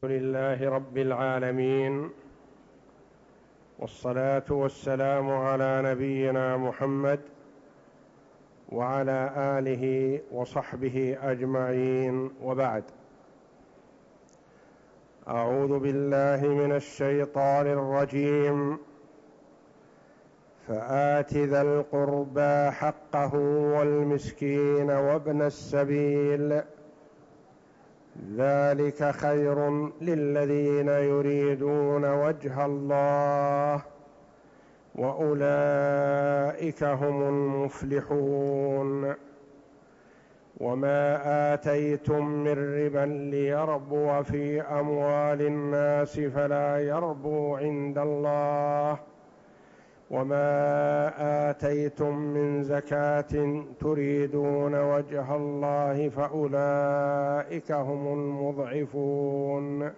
لله رب العالمين، والصلاة والسلام على نبينا محمد وعلى آله وصحبه أجمعين، وبعد. أعوذ بالله من الشيطان الرجيم. فآت ذا القربى حقه والمسكين وابن السبيل ذلك خير للذين يريدون وجه الله وأولئك هم المفلحون. وما آتيتم من ربا ليربو في أموال الناس فلا يربو عند الله، وما آتيتم من زكاة تريدون وجه الله فأولئك هم المضعفون.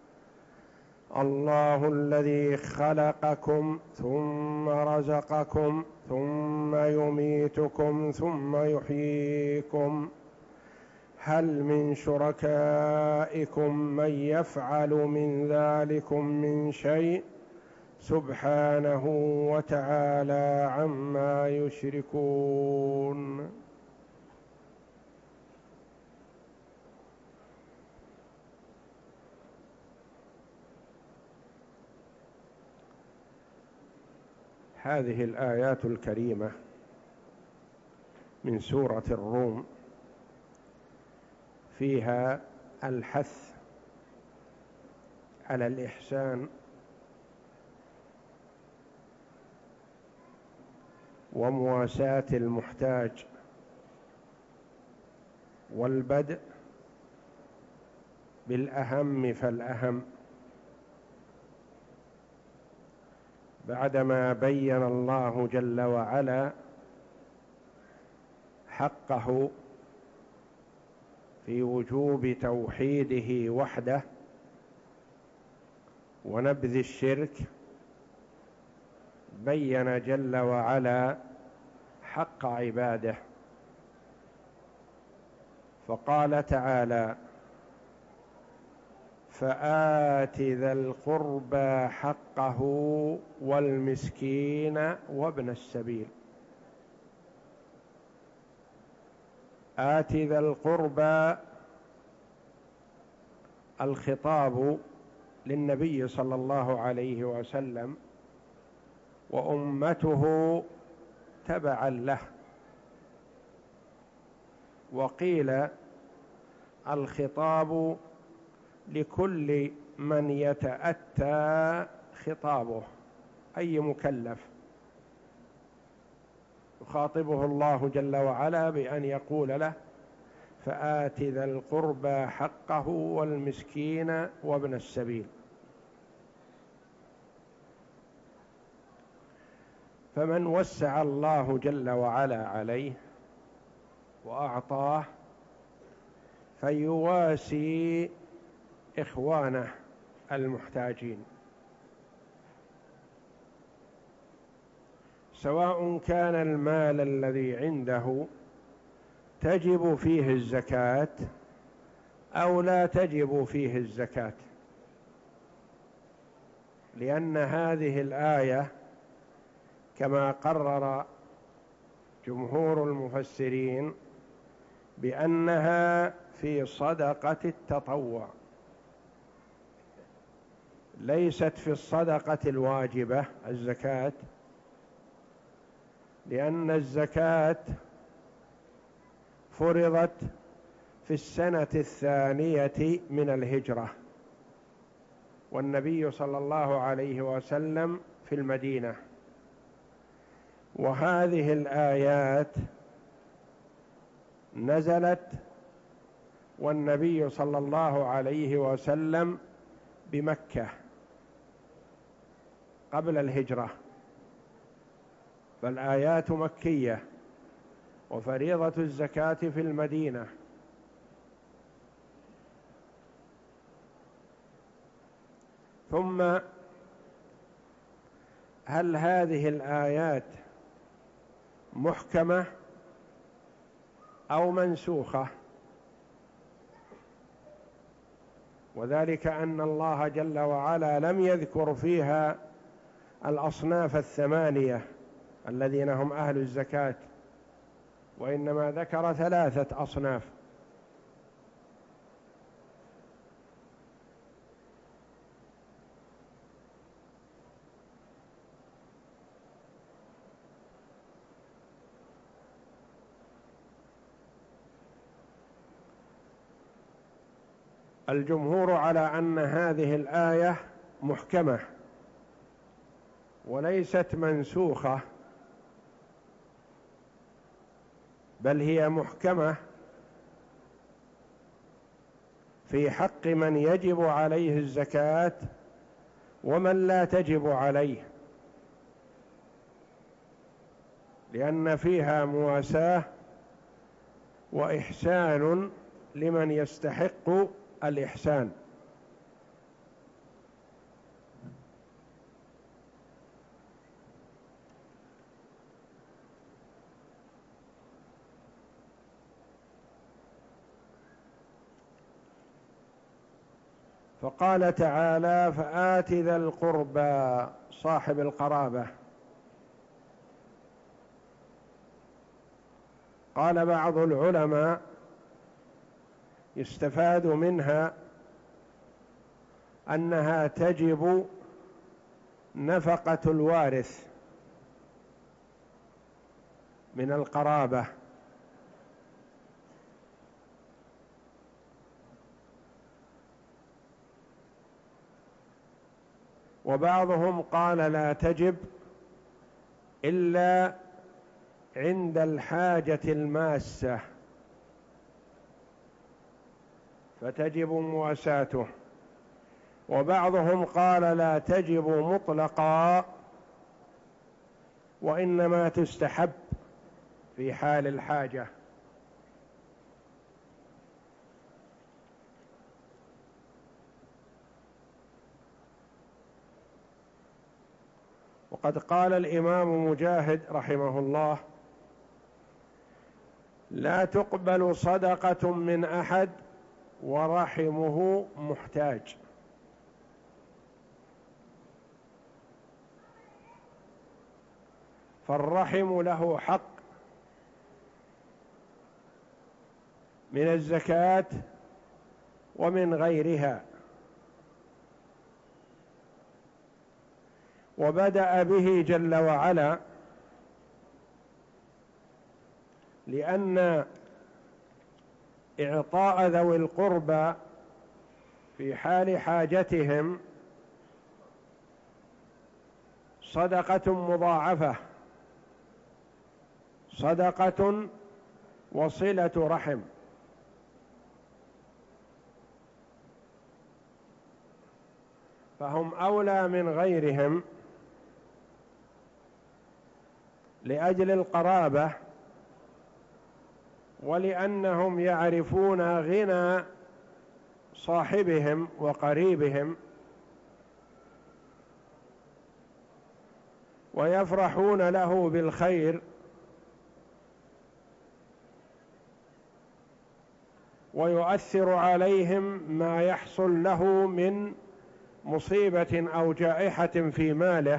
الله الذي خلقكم ثم رزقكم ثم يميتكم ثم يحييكم، هل من شركائكم من يفعل من ذلكم من شيء؟ سبحانه وتعالى عما يشركون. هذه الآيات الكريمة من سورة الروم فيها الحث على الإحسان ومواساة المحتاج، والبدء بالأهم فالأهم، بعدما بين الله جل وعلا حقه في وجوب توحيده وحده ونبذ الشرك، بين جل وعلا حق عباده، فقال تعالى: فآت ذا القربى حقه والمسكين وابن السبيل. آت ذا القربى، الخطاب للنبي صلى الله عليه وسلم وأمته تبعا له، وقيل الخطاب لكل من يتأتى خطابه، أي مكلف يخاطبه الله جل وعلا بأن يقول له: فآت ذا القربى حقه والمسكين وابن السبيل. فمن وسع الله جل وعلا عليه وأعطاه فيواسي إخوانه المحتاجين، سواء كان المال الذي عنده تجب فيه الزكاة أو لا تجب فيه الزكاة، لأن هذه الآية كما قرر جمهور المفسرين بأنها في صدقة التطوع، ليست في الصدقة الواجبة الزكاة، لأن الزكاة فرضت في السنة 2 من الهجرة، والنبي صلى الله عليه وسلم في المدينة، وهذه الآيات نزلت والنبي صلى الله عليه وسلم بمكة قبل الهجرة، فالآيات مكية، وفريضة الزكاة في المدينة. ثم هل هذه الآيات محكمة أو منسوخة؟ وذلك أن الله جل وعلا لم يذكر فيها الأصناف الثمانية الذين هم أهل الزكاة، وإنما ذكر 3 أصناف. الجمهور على أن هذه الآية محكمة وليست منسوخة، بل هي محكمة في حق من يجب عليه الزكاة ومن لا تجب عليه، لأن فيها مواساة وإحسان لمن يستحق الإحسان. فقال تعالى: فآت ذا القربى، صاحب القرابة. قال بعض العلماء يستفاد منها أنها تجب نفقة الوارث من القرابة، وبعضهم قال لا تجب إلا عند الحاجة الماسة فتجب مواساته، وبعضهم قال لا تجب مطلقا وإنما تستحب في حال الحاجة. وقد قال الإمام مجاهد رحمه الله: لا تقبل صدقة من أحد ورحمه محتاج. فالرحم له حق من الزكاة ومن غيرها، وبدأ به جل وعلا لأن إعطاء ذوي القربى في حال حاجتهم صدقة مضاعفة، صدقة وصلة رحم، فهم أولى من غيرهم لأجل القرابة، ولأنهم يعرفون غنى صاحبهم وقريبهم ويفرحون له بالخير ويؤثر عليهم ما يحصل له من مصيبة أو جائحة في ماله،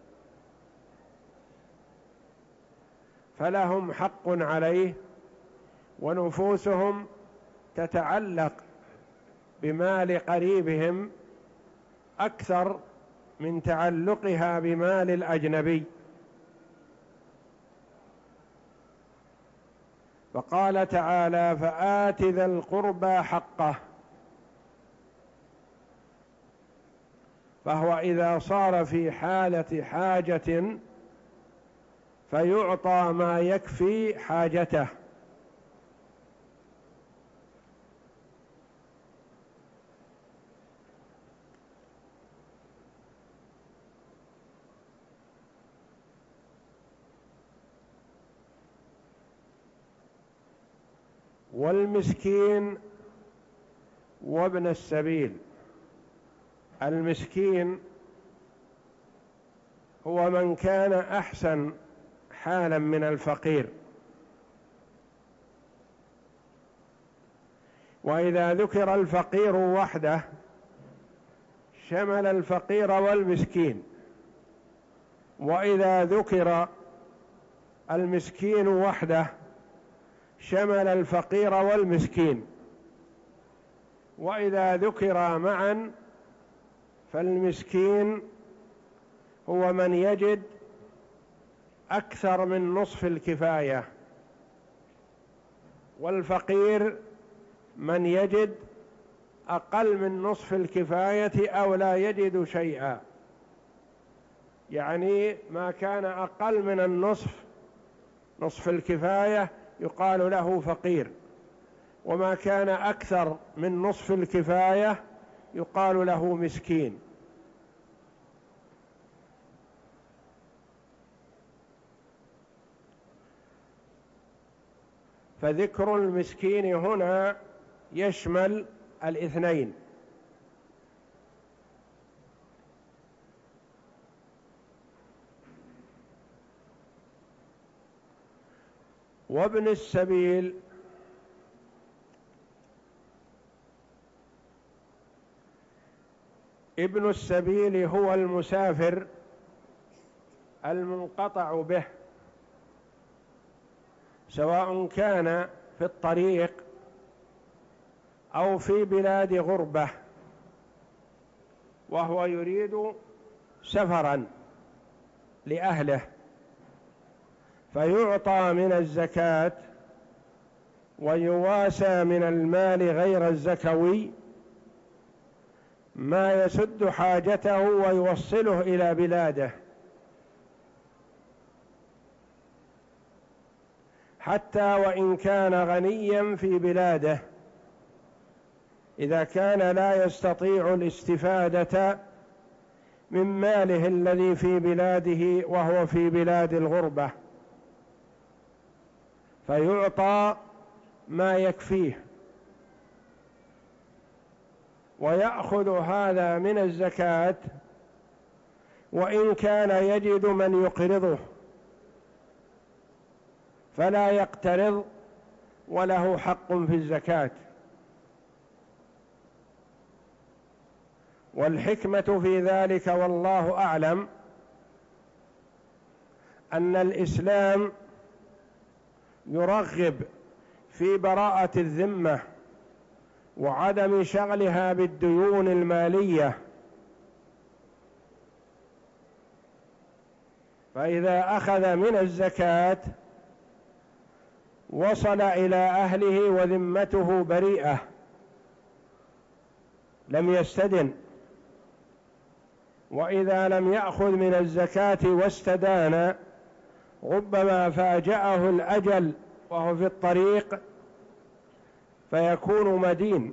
فلهم حق عليه، ونفوسهم تتعلق بمال قريبهم أكثر من تعلقها بمال الأجنبي. فقال تعالى: فآت ذا القربى حقه. فهو إذا صار في حالة حاجة فيعطى ما يكفي حاجته، والمسكين وابن السبيل. المسكين هو من كان أحسن حالا من الفقير، وإذا ذكر الفقير وحده شمل الفقير والمسكين، وإذا ذكر المسكين وحده شمل الفقير والمسكين، وإذا ذكر معا فالمسكين هو من يجد أكثر من نصف الكفاية، والفقير من يجد أقل من نصف الكفاية أو لا يجد شيئا، يعني ما كان أقل من النصف، نصف الكفاية، يقال له فقير، وما كان أكثر من نصف الكفاية يقال له مسكين. فذكر المسكين هنا يشمل الاثنين. وابن السبيل ابن السبيل هو المسافر المنقطع به، سواء كان في الطريق أو في بلاد غربة، وهو يريد سفرا لأهله، فيعطى من الزكاة ويواسى من المال غير الزكوي ما يسد حاجته ويوصله إلى بلاده، حتى وإن كان غنيا في بلاده، إذا كان لا يستطيع الاستفادة من ماله الذي في بلاده وهو في بلاد الغربة، فيعطى ما يكفيه، ويأخذ هذا من الزكاة وإن كان يجد من يقرضه، فلا يقترض وله حق في الزكاة. والحكمة في ذلك والله أعلم أن الإسلام يرغب في براءة الذمة وعدم شغلها بالديون المالية، فإذا أخذ من الزكاة وصل إلى أهله وذمته بريئة، لم يستدن. وإذا لم يأخذ من الزكاة واستدان ربما فاجأه الأجل وهو في الطريق فيكون مدين.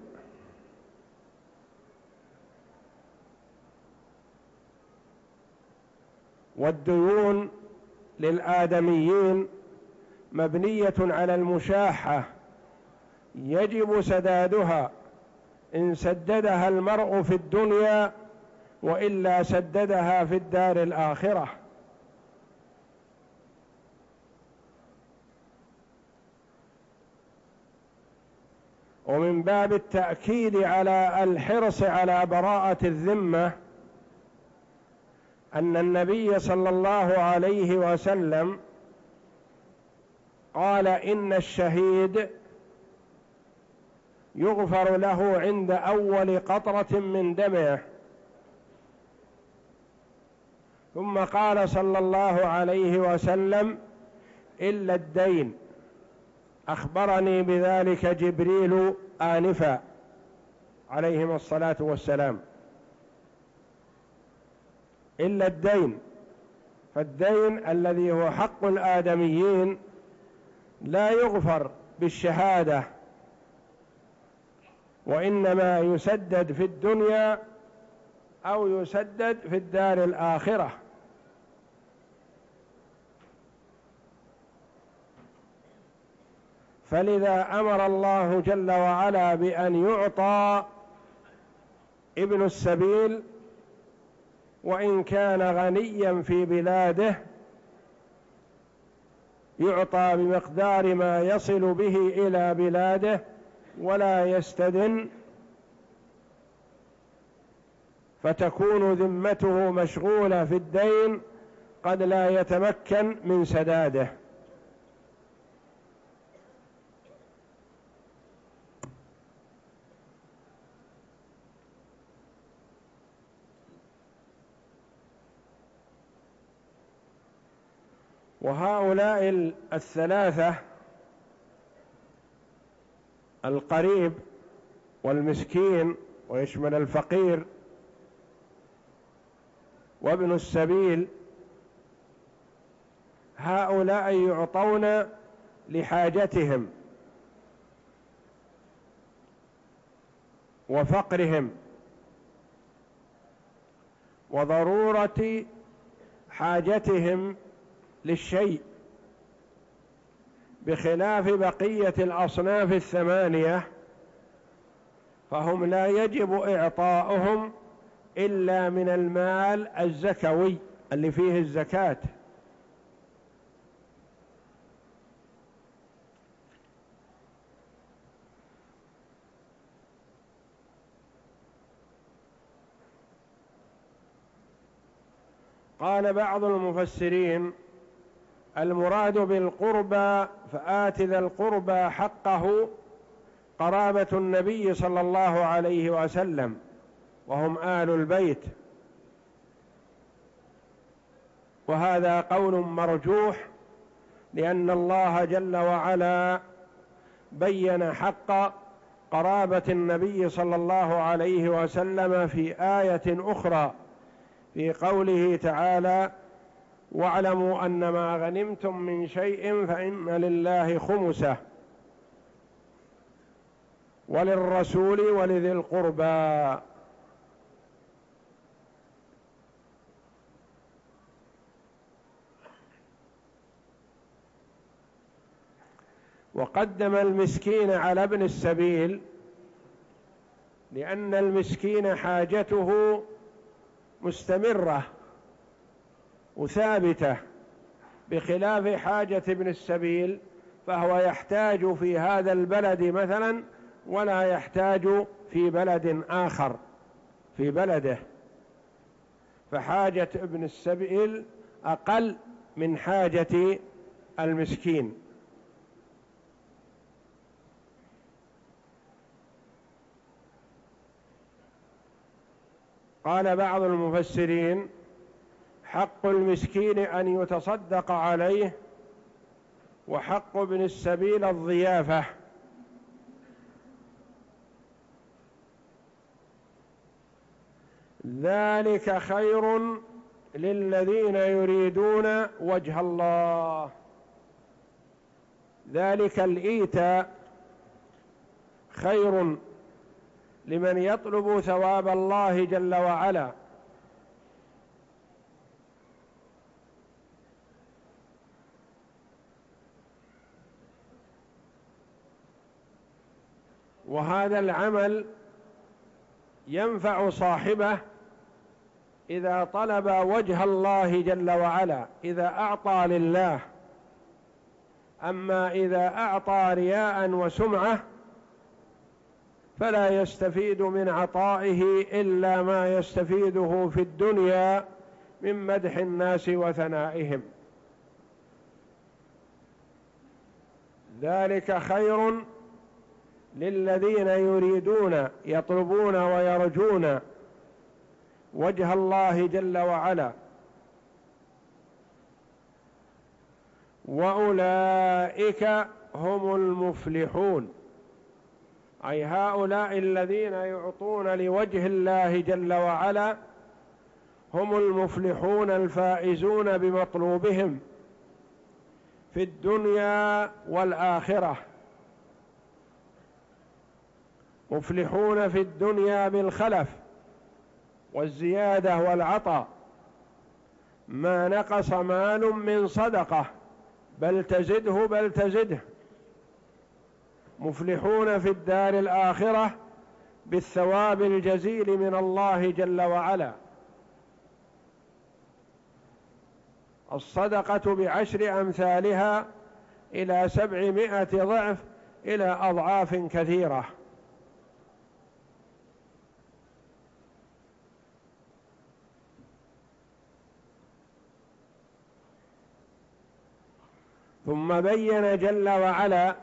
والديون للآدميين مبنية على المشاحة، يجب سدادها إن سددها المرء في الدنيا، وإلا سددها في الدار الآخرة. ومن باب التأكيد على الحرص على براءة الذمة أن النبي صلى الله عليه وسلم قال إن الشهيد يغفر له عند أول قطرة من دمه، ثم قال صلى الله عليه وسلم إلا الدين، أخبرني بذلك جبريل آنفا عليهم الصلاة والسلام، إلا الدين. فالدين الذي هو حق الآدميين لا يغفر بالشهادة، وإنما يسدد في الدنيا أو يسدد في الدار الآخرة. فلذا أمر الله جل وعلا بأن يعطى ابن السبيل وإن كان غنيا في بلاده، يعطى بمقدار ما يصل به إلى بلاده ولا يستدن، فتكون ذمته مشغولة في الدين قد لا يتمكن من سداده. وهؤلاء الثلاثة، القريب والمسكين ويشمل الفقير وابن السبيل، هؤلاء يعطون لحاجتهم وفقرهم وضرورة حاجتهم للشيء، بخلاف بقية الأصناف الثمانية فهم لا يجب إعطاؤهم إلا من المال الزكوي اللي فيه الزكاة. قال بعض المفسرين: المراد بالقربى فآت ذا القربى حقه قرابة النبي صلى الله عليه وسلم وهم آل البيت، وهذا قول مرجوح لأن الله جل وعلا بين حق قرابة النبي صلى الله عليه وسلم في آية أخرى في قوله تعالى: واعلموا أن ما غنمتم من شيء فإن لله خمسه وللرسول ولذي القربى. وقدم المسكين على ابن السبيل لأن المسكين حاجته مستمرة وثابتة، بخلاف حاجة ابن السبيل فهو يحتاج في هذا البلد مثلا ولا يحتاج في بلد آخر في بلده، فحاجة ابن السبيل أقل من حاجة المسكين. قال بعض المفسرين: حق المسكين أن يتصدق عليه، وحق ابن السبيل الضيافة. ذلك خير للذين يريدون وجه الله. ذلك الإيتاء خير لمن يطلب ثواب الله جل وعلا، وهذا العمل ينفع صاحبه إذا طلب وجه الله جل وعلا، إذا أعطى لله. أما إذا أعطى رياء وسمعة فلا يستفيد من عطائه إلا ما يستفيده في الدنيا من مدح الناس وثنائهم. ذلك خير للذين يريدون يطلبون ويرجون وجه الله جل وعلا، وأولئك هم المفلحون، أي هؤلاء الذين يعطون لوجه الله جل وعلا هم المفلحون الفائزون بمطلوبهم في الدنيا والآخرة. مفلحون في الدنيا بالخلف والزيادة والعطاء، ما نقص مال من صدقة بل تزده بل تزده. مفلحون في الدار الآخرة بالثواب الجزيل من الله جل وعلا. الصدقة بعشر أمثالها إلى 700 ضعف إلى أضعاف كثيرة. ثم بين جل وعلا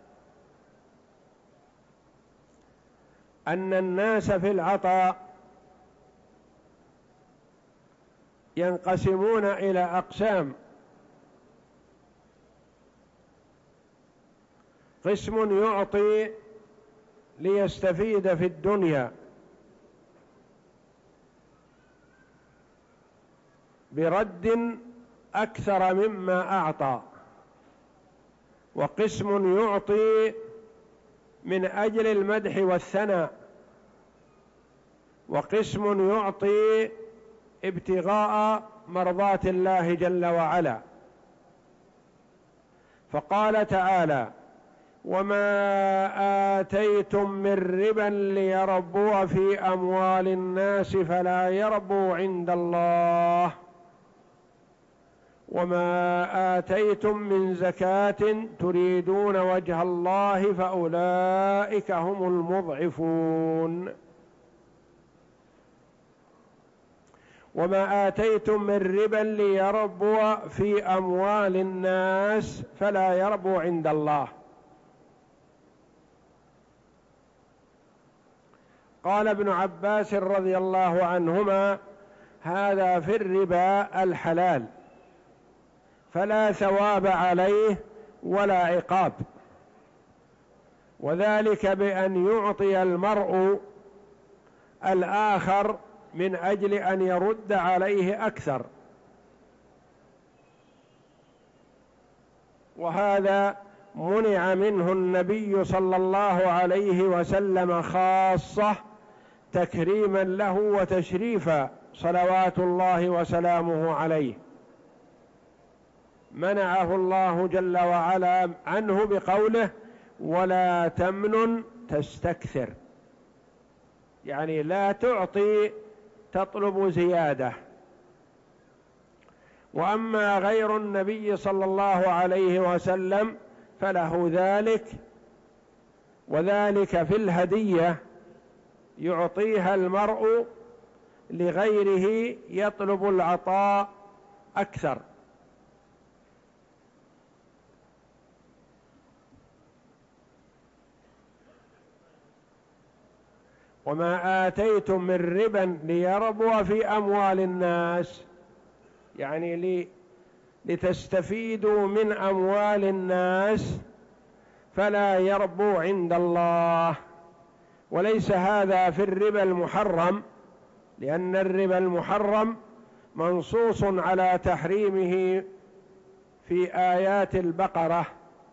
أن الناس في العطاء ينقسمون إلى أقسام: قسم يعطي ليستفيد في الدنيا برد أكثر مما أعطى، وقسم يعطي من أجل المدح والثناء، وقسم يعطي ابتغاء مرضات الله جل وعلا. فقال تعالى: وما آتيتم من ربا ليربو في أموال الناس فلا يربو عند الله، وما آتيتم من زكاة تريدون وجه الله فأولئك هم المضعفون. وما آتيتم من ربا ليربو في أموال الناس فلا يربو عند الله. قال ابن عباس رضي الله عنهما: هذا في الربا الحلال، فلا ثواب عليه ولا عقاب، وذلك بأن يعطي المرء الآخر من أجل أن يرد عليه أكثر، وهذا منع منه النبي صلى الله عليه وسلم خاصة تكريما له وتشريفا صلوات الله وسلامه عليه. منعه الله جل وعلا عنه بقوله: ولا تمنن تستكثر، يعني لا تعطي تطلب زيادة. وأما غير النبي صلى الله عليه وسلم فله ذلك، وذلك في الهدية يعطيها المرء لغيره يطلب العطاء أكثر. وما آتيتم من ربا ليربو في أموال الناس، يعني لتستفيدوا من أموال الناس، فلا يربو عند الله. وليس هذا في الربا المحرم، لأن الربا المحرم منصوص على تحريمه في آيات البقرة.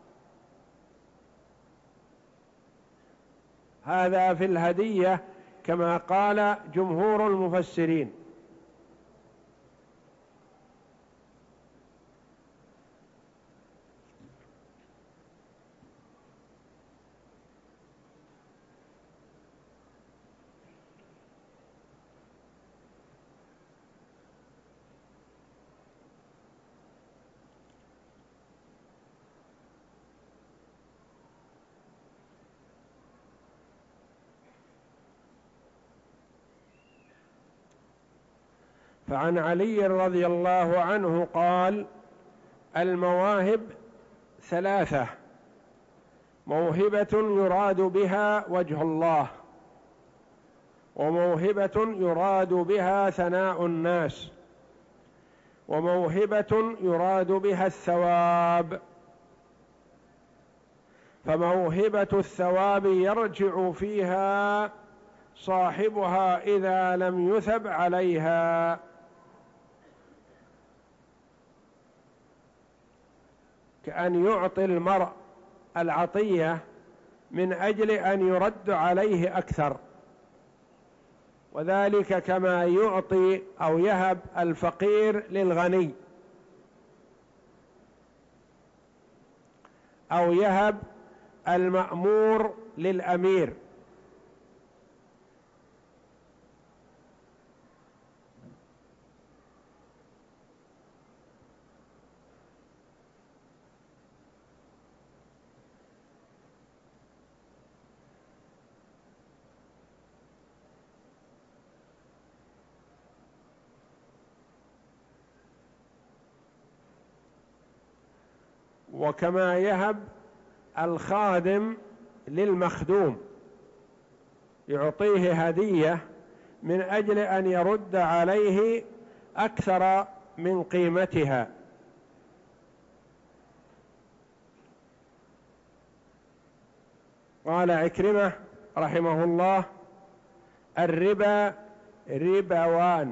هذا في الهدية كما قال جمهور المفسرين. فعن علي رضي الله عنه قال: المواهب ثلاثة: موهبة يراد بها وجه الله، وموهبة يراد بها ثناء الناس، وموهبة يراد بها الثواب. فموهبة الثواب يرجع فيها صاحبها إذا لم يثب عليها، كأن يعطي المرء العطية من أجل أن يرد عليه أكثر، وذلك كما يعطي أو يهب الفقير للغني، أو يهب المأمور للأمير. وكما يهب الخادم للمخدوم، يعطيه هدية من أجل أن يرد عليه أكثر من قيمتها. قال عكرمة رحمه الله: الربا ربوان،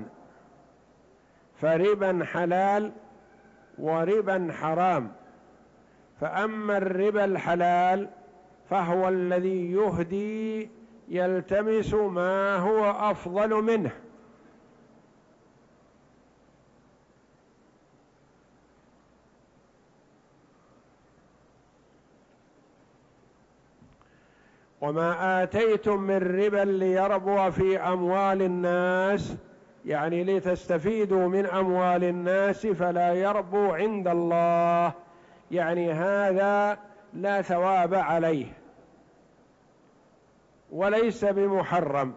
فربا حلال وربا حرام، فأما الربا الحلال فهو الذي يهدي يلتمس ما هو أفضل منه، وما آتيتم من ربا ليربو في أموال الناس، يعني لتستفيدوا من أموال الناس، فلا يربو عند الله، يعني هذا لا ثواب عليه وليس بمحرم.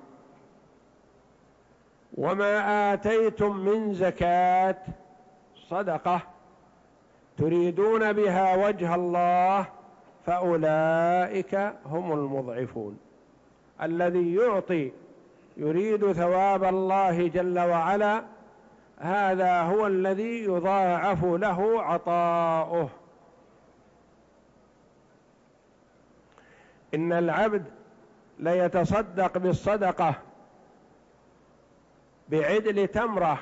وما آتيتم من زكاة، صدقة تريدون بها وجه الله، فأولئك هم المضعفون. الذي يعطي يريد ثواب الله جل وعلا، هذا هو الذي يضاعف له عطاؤه. إن العبد ليتصدق بالصدقة بعدل تمرة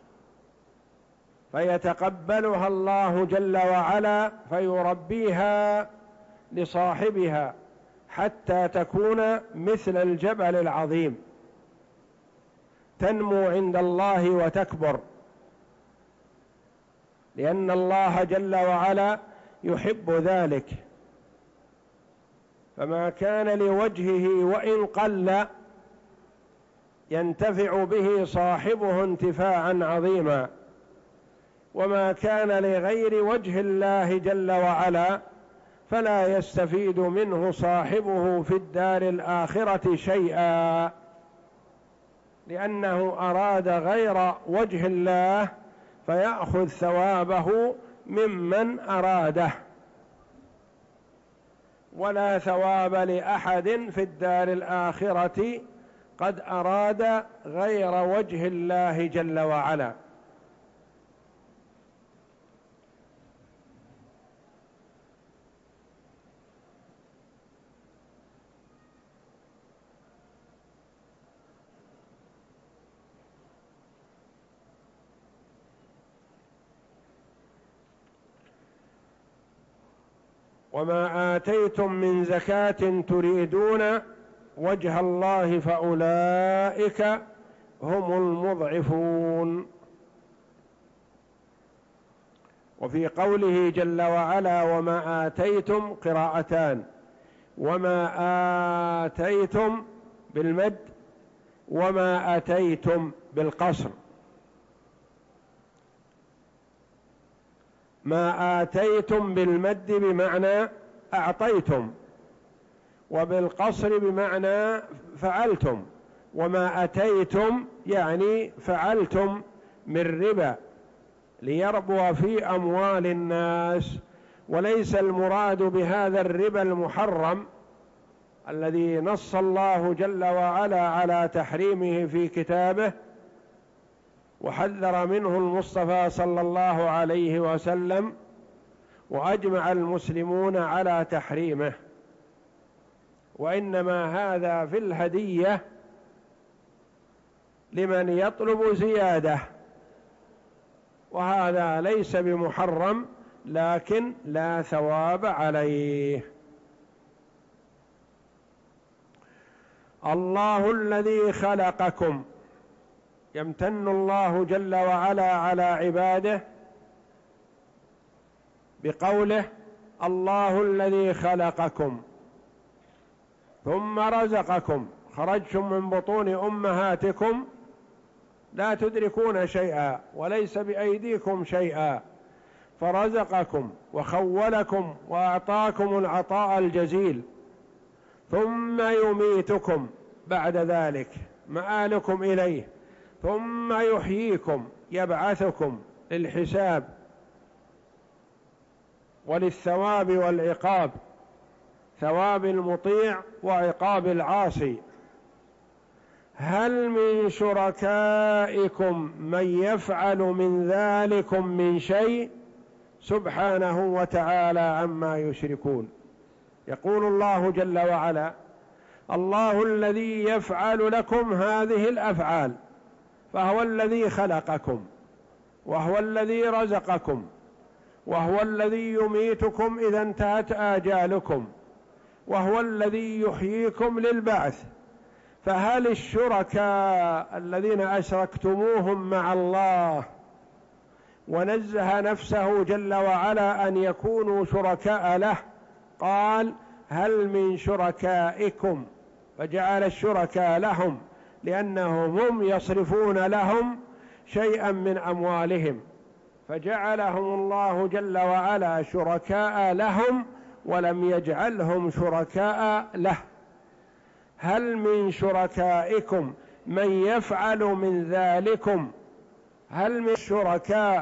فيتقبلها الله جل وعلا فيربيها لصاحبها حتى تكون مثل الجبل العظيم، تنمو عند الله وتكبر، لأن الله جل وعلا يحب ذلك. فما كان لوجهه وإن قل ينتفع به صاحبه انتفاعا عظيما، وما كان لغير وجه الله جل وعلا فلا يستفيد منه صاحبه في الدار الآخرة شيئا، لأنه أراد غير وجه الله فيأخذ ثوابه ممن أراده، ولا ثواب لأحد في الدار الآخرة قد أراد غير وجه الله جل وعلا. وما آتيتم من زكاة تريدون وجه الله فأولئك هم المضعفون. وفي قوله جل وعلا وما آتيتم قراءتان: وما آتيتم بالمد، وما أتيتم بالقصر. ما آتيتم بالمد بمعنى أعطيتم، وبالقصر بمعنى فعلتم. وما أتيتم يعني فعلتم من ربا ليربو في أموال الناس، وليس المراد بهذا الربا المحرم الذي نص الله جل وعلا على تحريمه في كتابه وحذر منه المصطفى صلى الله عليه وسلم، وأجمع المسلمون على تحريمه. وإنما هذا في الهدية لمن يطلب زيادة، وهذا ليس بمحرم لكن لا ثواب عليه. الله الذي خلقكم، يمتن الله جل وعلا على عباده بقوله الله الذي خلقكم ثم رزقكم، خرجتم من بطون أمهاتكم لا تدركون شيئا وليس بأيديكم شيئا، فرزقكم وخولكم وأعطاكم العطاء الجزيل، ثم يميتكم بعد ذلك مآلكم إليه، ثم يحييكم يبعثكم للحساب وللثواب والعقاب، ثواب المطيع وعقاب العاصي. هل من شركائكم من يفعل من ذلكم من شيء؟ سبحانه وتعالى عما يشركون. يقول الله جل وعلا: الله الذي يفعل لكم هذه الأفعال، فهو الذي خلقكم، وهو الذي رزقكم، وهو الذي يميتكم إذا انتهت آجالكم، وهو الذي يحييكم للبعث. فهل الشركاء الذين أشركتموهم مع الله ونزه نفسه جل وعلا أن يكونوا شركاء له، قال: هل من شركائكم، فجعل الشركاء لهم لأنهم هم يصرفون لهم شيئا من أموالهم، فجعلهم الله جل وعلا شركاء لهم ولم يجعلهم شركاء له. هل من شركائكم من يفعل من ذلكم؟ هل من شركاء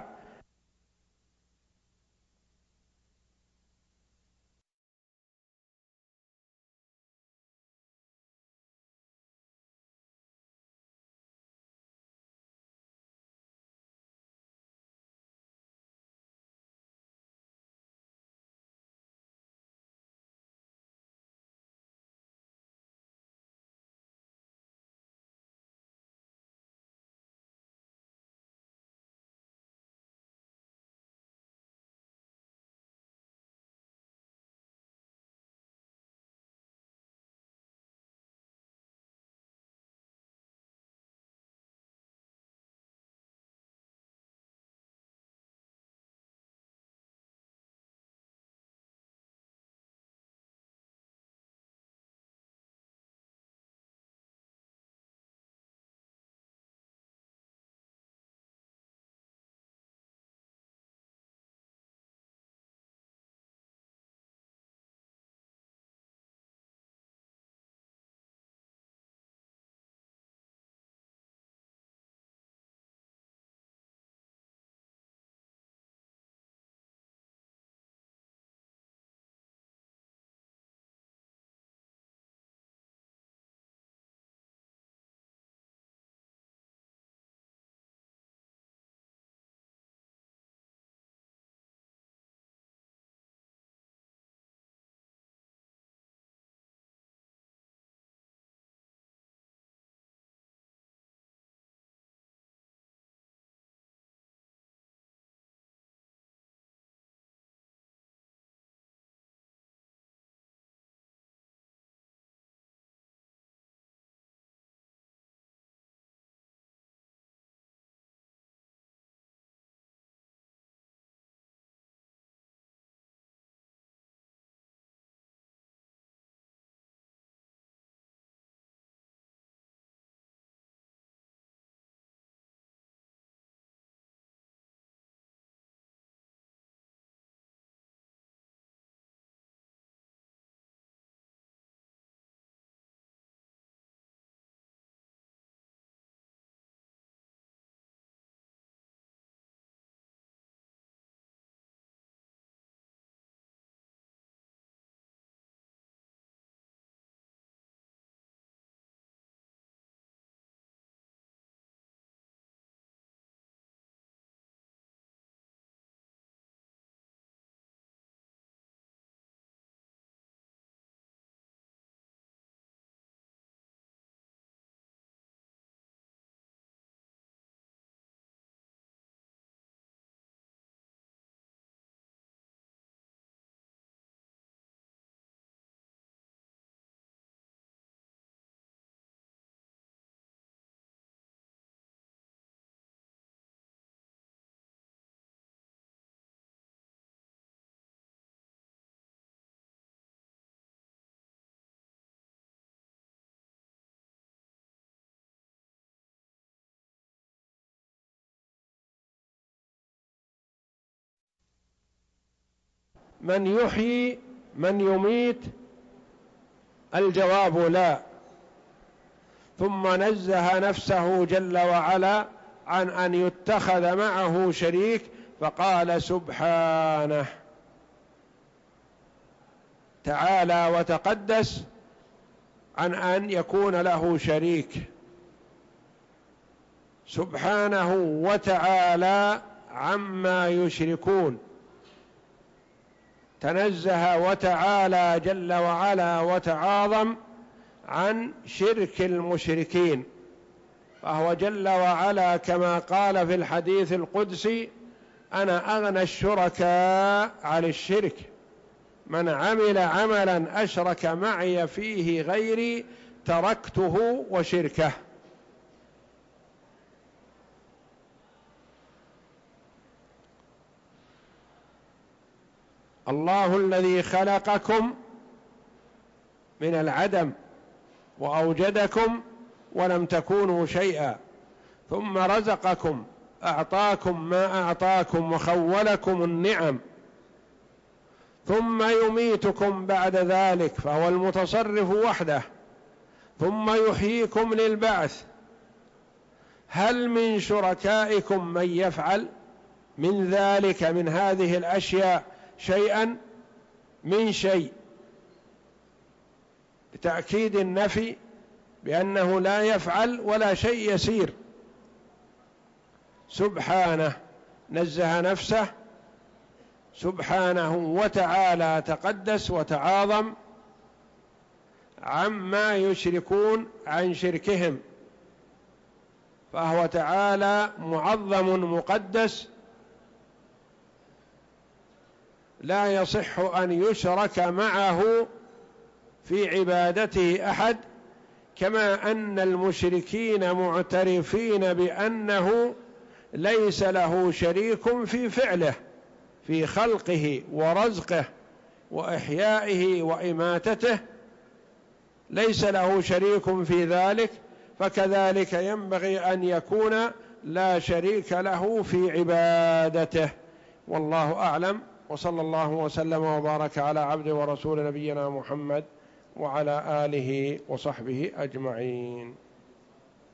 من يحيي من يميت؟ الجواب لا. ثم نزه نفسه جل وعلا عن أن يتخذ معه شريك، فقال: سبحانه تعالى وتقدس عن أن يكون له شريك، سبحانه وتعالى عما يشركون، تنزه وتعالى جل وعلا وتعاظم عن شرك المشركين، فهو جل وعلا كما قال في الحديث القدسي: أنا أغنى الشركاء عن الشرك، من عمل عملا أشرك معي فيه غيري تركته وشركه. الله الذي خلقكم من العدم وأوجدكم ولم تكونوا شيئا، ثم رزقكم، أعطاكم ما أعطاكم وخولكم النعم، ثم يميتكم بعد ذلك، فهو المتصرف وحده، ثم يحييكم للبعث. هل من شركائكم من يفعل من ذلك، من هذه الأشياء شيئا؟ من شيء، بتأكيد النفي بأنه لا يفعل ولا شيء يسير. سبحانه، نزه نفسه سبحانه وتعالى، تقدس وتعاظم عما يشركون، عن شركهم، فهو تعالى معظم مقدس، لا يصح أن يشرك معه في عبادته أحد، كما أن المشركين معترفين بأنه ليس له شريك في فعله، في خلقه ورزقه وإحيائه وإماتته، ليس له شريك في ذلك، فكذلك ينبغي أن يكون لا شريك له في عبادته. والله أعلم، وصلى الله وسلم وبارك على عبد ورسول نبينا محمد وعلى آله وصحبه أجمعين.